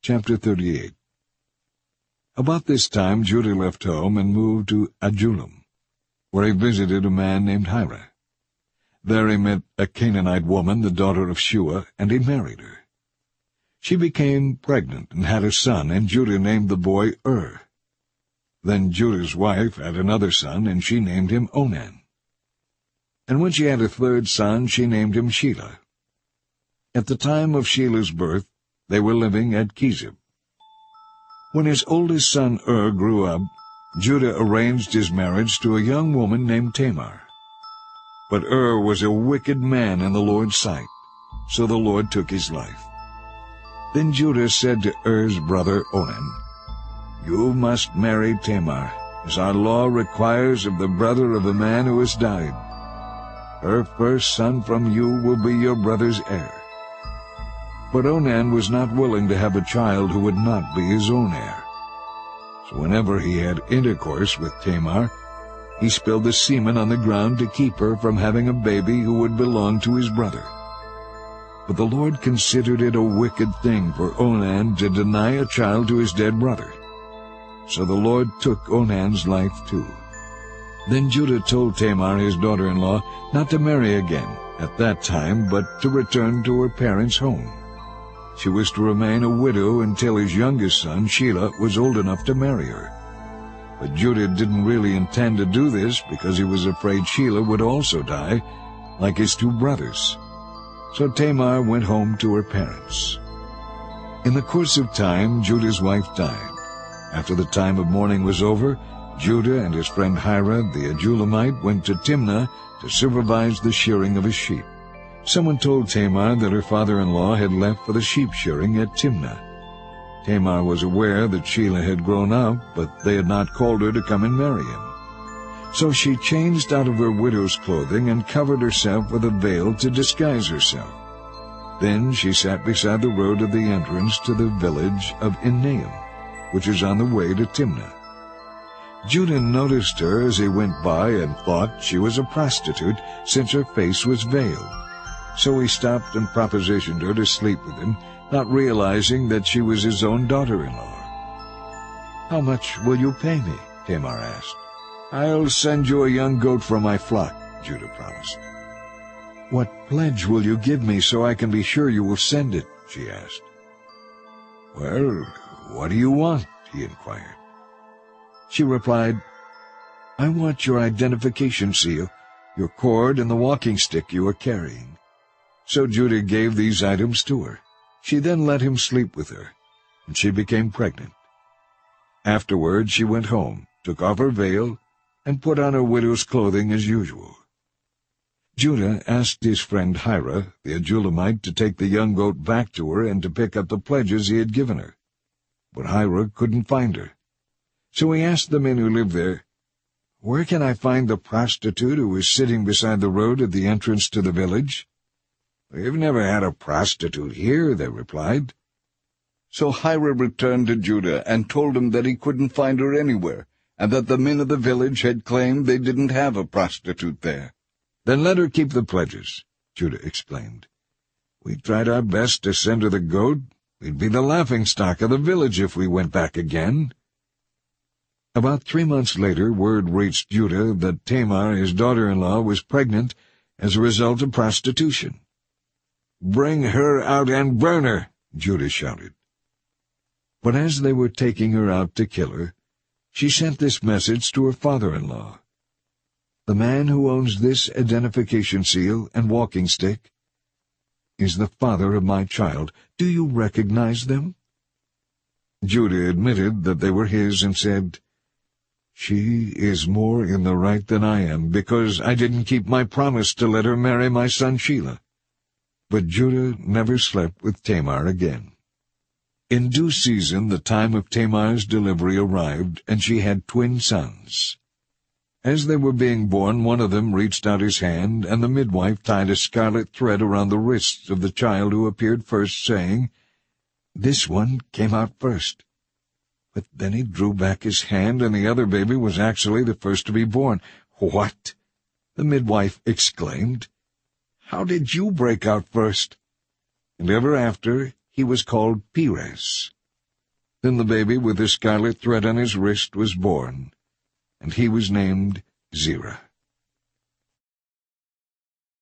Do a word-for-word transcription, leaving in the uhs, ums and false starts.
Chapter thirty-eight. About this time Judah left home and moved to Adullam, where he visited a man named Hira. There he met a Canaanite woman, the daughter of Shua, and he married her. She became pregnant and had a son, and Judah named the boy Ur. Then Judah's wife had another son, and she named him Onan. And when she had a third son, she named him Shelah. At the time of Shelah's birth, they were living at Kezib. When his oldest son Ur grew up, Judah arranged his marriage to a young woman named Tamar. But Ur was a wicked man in the Lord's sight, so the Lord took his life. Then Judah said to Ur's brother Onan, "You must marry Tamar, as our law requires of the brother of a man who has died. Her first son from you will be your brother's heir." But Onan was not willing to have a child who would not be his own heir. So whenever he had intercourse with Tamar, he spilled the semen on the ground to keep her from having a baby who would belong to his brother. But the Lord considered it a wicked thing for Onan to deny a child to his dead brother. So the Lord took Onan's life too. Then Judah told Tamar, his daughter-in-law, not to marry again at that time, but to return to her parents' home. She was to remain a widow until his youngest son, Shelah, was old enough to marry her. But Judah didn't really intend to do this because he was afraid Shelah would also die, like his two brothers. So Tamar went home to her parents. In the course of time, Judah's wife died. After the time of mourning was over, Judah and his friend Hira, the Adullamite, went to Timnah to supervise the shearing of his sheep. Someone told Tamar that her father-in-law had left for the sheep shearing at Timnah. Tamar was aware that Shelah had grown up, but they had not called her to come and marry him. So she changed out of her widow's clothing and covered herself with a veil to disguise herself. Then she sat beside the road of the entrance to the village of Enaim, which is on the way to Timnah. Judah noticed her as he went by and thought she was a prostitute, since her face was veiled. So he stopped and propositioned her to sleep with him, not realizing that she was his own daughter-in-law. "How much will you pay me?" Tamar asked. "I'll send you a young goat from my flock," Judah promised. "What pledge will you give me so I can be sure you will send it?" she asked. "Well, what do you want?" he inquired. She replied, "I want your identification seal, your cord, and the walking stick you are carrying." So Judah gave these items to her. She then let him sleep with her, and she became pregnant. Afterward she went home, took off her veil, and put on her widow's clothing as usual. Judah asked his friend Hira, the Adullamite, to take the young goat back to her and to pick up the pledges he had given her. But Hira couldn't find her. So he asked the men who lived there, "Where can I find the prostitute who is sitting beside the road at the entrance to the village?" "We've never had a prostitute here," they replied. So Hira returned to Judah and told him that he couldn't find her anywhere, and that the men of the village had claimed they didn't have a prostitute there. "Then let her keep the pledges," Judah explained. "We tried our best to send her the goat. We'd be the laughingstock of the village if we went back again." About three months later, word reached Judah that Tamar, his daughter-in-law, was pregnant as a result of prostitution. "Bring her out and burn her," Judah shouted. But as they were taking her out to kill her, she sent this message to her father-in-law. "The man who owns this identification seal and walking stick is the father of my child. Do you recognize them?" Judah admitted that they were his and said, "She is more in the right than I am, because I didn't keep my promise to let her marry my son Shelah." But Judah never slept with Tamar again. In due season the time of Tamar's delivery arrived, and she had twin sons. As they were being born, one of them reached out his hand, and the midwife tied a scarlet thread around the wrists of the child who appeared first, saying, "This one came out first." But then he drew back his hand, and the other baby was actually the first to be born. "What?" the midwife exclaimed. "How did you break out first?" And ever after he was called Perez. Then the baby with the scarlet thread on his wrist was born, and he was named Zerah.